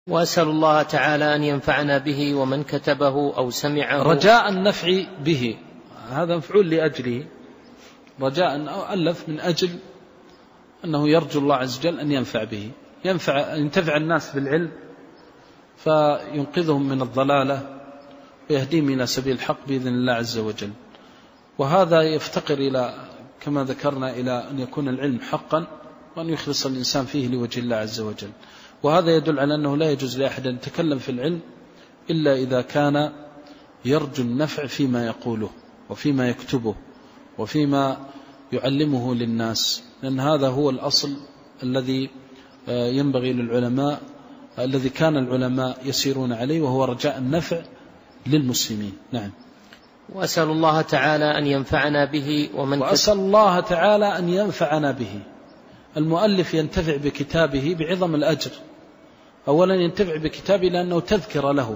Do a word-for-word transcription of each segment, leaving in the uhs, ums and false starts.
وأسأل الله تعالى أن ينفعنا به ومن كتبه أو سمعه. رجاء النفع به هذا مفعول لأجله، رجاء ألف من أجل أنه يرجو الله عز وجل أن ينفع به، ينفع ينتفع الناس بالعلم فينقذهم من الضلالة ويهديهم إلى سبيل الحق بإذن الله عز وجل. وهذا يفتقر إلى كما ذكرنا إلى أن يكون العلم حقا وأن يخلص الإنسان فيه لوجه الله عز وجل. وهذا يدل على أنه لا يجوز لأحد أن يتكلم في العلم إلا إذا كان يرجو النفع فيما يقوله وفيما يكتبه وفيما يعلمه للناس، لأن هذا هو الأصل الذي ينبغي للعلماء، الذي كان العلماء يسيرون عليه، وهو رجاء النفع للمسلمين. نعم. وأسأل الله تعالى أن ينفعنا به ومن وأسأل الله تعالى أن ينفعنا به. المؤلف ينتفع بكتابه بعظم الأجر. أولا ينتفع بكتابه لأنه تذكر له،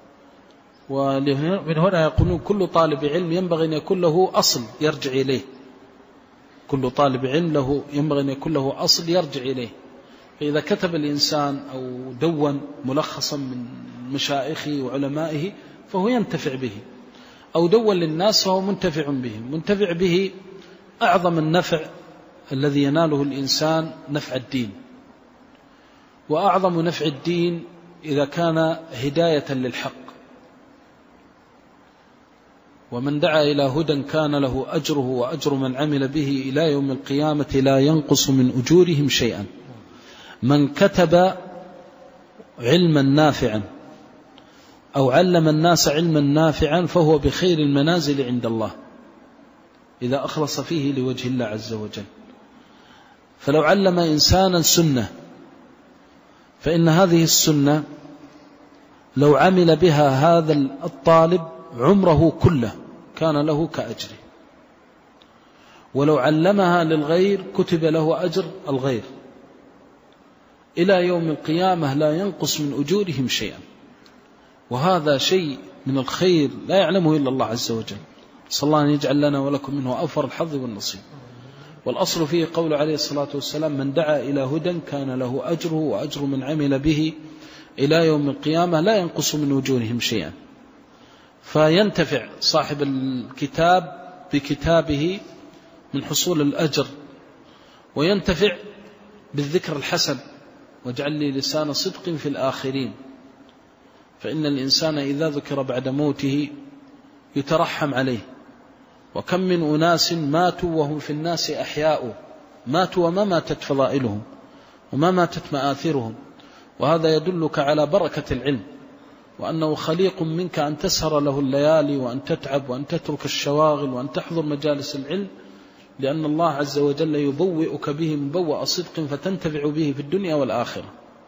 ومن هنا يقولون كل طالب علم ينبغي أن يكون له أصل يرجع إليه، كل طالب علم له ينبغي أن يكون له أصل يرجع إليه. فإذا كتب الإنسان أو دون ملخصا من مشايخه وعلمائه فهو ينتفع به، أو دون للناس فهو منتفع به. منتفع به أعظم النفع الذي يناله الإنسان نفع الدين، وأعظم نفع الدين إذا كان هداية للحق. ومن دعا إلى هدى كان له أجره وأجر من عمل به إلى يوم القيامة لا ينقص من أجورهم شيئا. من كتب علما نافعا أو علم الناس علما نافعا فهو بخير المنازل عند الله إذا أخلص فيه لوجه الله عز وجل. فلو علم إنسانا سنة فإن هذه السنة لو عمل بها هذا الطالب عمره كله كان له كأجره، ولو علمها للغير كتب له أجر الغير إلى يوم القيامة لا ينقص من أجورهم شيئا. وهذا شيء من الخير لا يعلمه إلا الله عز وجل. صلى الله أن يجعل لنا ولكم منه أوفر الحظ والنصيب. والأصل فيه قول عليه الصلاة والسلام من دعا إلى هدى كان له أجره وأجر من عمل به إلى يوم القيامة لا ينقص من أجورهم شيئا. فينتفع صاحب الكتاب بكتابه من حصول الأجر، وينتفع بالذكر الحسن واجعل لي لسان صدق في الآخرين. فإن الإنسان إذا ذكر بعد موته يترحم عليه. وكم من أناس ماتوا وهم في الناس أحياء، ماتوا وما ماتت فضائلهم وما ماتت مآثرهم. وهذا يدلك على بركة العلم، وأنه خليق منك أن تسهر له الليالي وأن تتعب وأن تترك الشواغل وأن تحضر مجالس العلم، لأن الله عز وجل يبوئك به مبوأ صدق فتنتفع به في الدنيا والآخرة.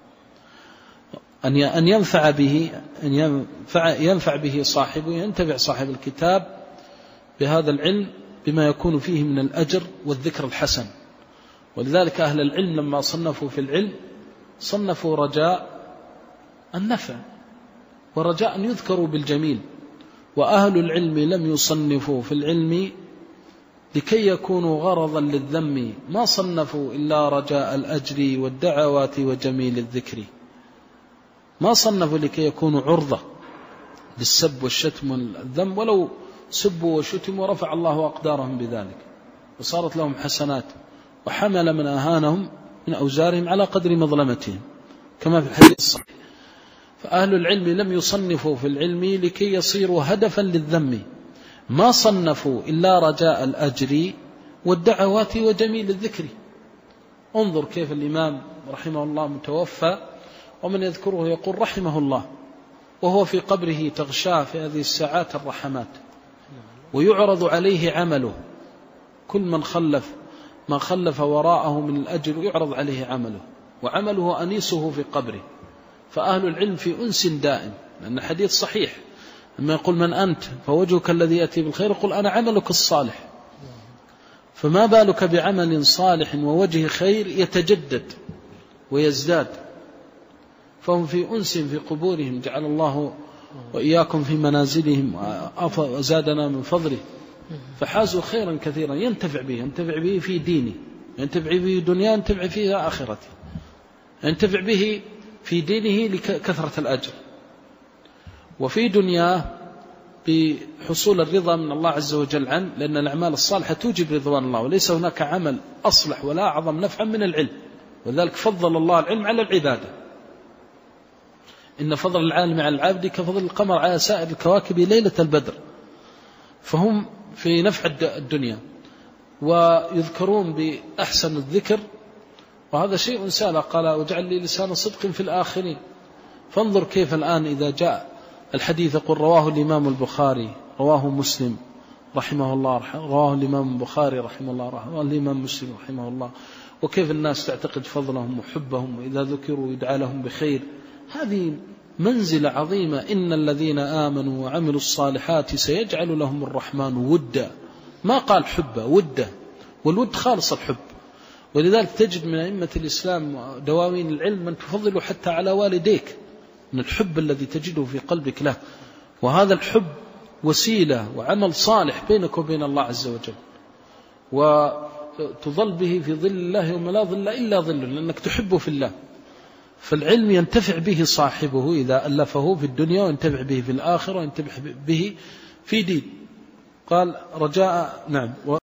أن ينفع به أن ينفع, ينفع به صاحبه، ينتفع صاحب الكتاب بهذا العلم بما يكون فيه من الأجر والذكر الحسن. ولذلك أهل العلم لما صنفوا في العلم صنفوا رجاء النفع ورجاء أن يذكروا بالجميل. وأهل العلم لم يصنفوا في العلم لكي يكونوا غرضا للذم، ما صنفوا إلا رجاء الأجر والدعوات وجميل الذكر. ما صنفوا لكي يكونوا عرضة للسب والشتم والذم، ولو سبوا وشتموا ورفع الله أقدارهم بذلك وصارت لهم حسنات، وحمل من أهانهم من أوزارهم على قدر مظلمتهم كما في الحديث الصحيح. فأهل العلم لم يصنفوا في العلم لكي يصيروا هدفا للذم، ما صنفوا إلا رجاء الأجر والدعوات وجميل الذكر. انظر كيف الإمام رحمه الله متوفى ومن يذكره يقول رحمه الله وهو في قبره تغشاه في هذه الساعات الرحمات، ويعرض عليه عمله. كل من خلف ما خلف وراءه من الأجر يعرض عليه عمله، وعمله أنيسه في قبره. فأهل العلم في أنس دائم، لأن حديث صحيح لما يقول من أنت فوجهك الذي يأتي بالخير، يقول أنا عملك الصالح. فما بالك بعمل صالح ووجه خير يتجدد ويزداد. فهم في أنس في قبورهم، جعل الله وإياكم في منازلهم وزادنا من فضله، فحازوا خيرا كثيرا ينتفع به، ينتفع به في دينه، ينتفع به دنيا، ينتفع فيها آخرته، ينتفع به في دينه لكثرة الأجر، وفي دنياه بحصول الرضا من الله عز وجل عنه، لأن الأعمال الصالحة توجب رضوان الله، وليس هناك عمل أصلح ولا أعظم نفعا من العلم، وذلك فضل الله العلم على العبادة. إن فضل العالم على العبد كفضل القمر على سائر الكواكب ليلة البدر. فهم في نفع الدنيا ويذكرون بأحسن الذكر، وهذا شيء سهل. قال وجعل لي لسان صدق في الآخرين. فانظر كيف الآن إذا جاء الحديث يقول رواه الإمام البخاري، رواه مسلم رحمه الله، رواه الإمام البخاري رحمه الله، رواه الإمام مسلم رحمه الله، وكيف الناس تعتقد فضلهم وحبهم، وإذا ذكروا يدعى لهم بخير. هذه منزلة عظيمة. إن الذين آمنوا وعملوا الصالحات سيجعل لهم الرحمن ودا. ما قال حبة، ودا، والود خالص الحب. ولذلك تجد من أئمة الإسلام دواوين العلم من تفضل حتى على والديك من الحب الذي تجده في قلبك له. وهذا الحب وسيلة وعمل صالح بينك وبين الله عز وجل، وتظل به في ظل الله يوم لا ظل إلا ظله، لأنك تحبه في الله. فالعلم ينتفع به صاحبه إذا ألفه في الدنيا، وينتفع به في الآخرة، وينتفع به في دين. قال رجاء نعم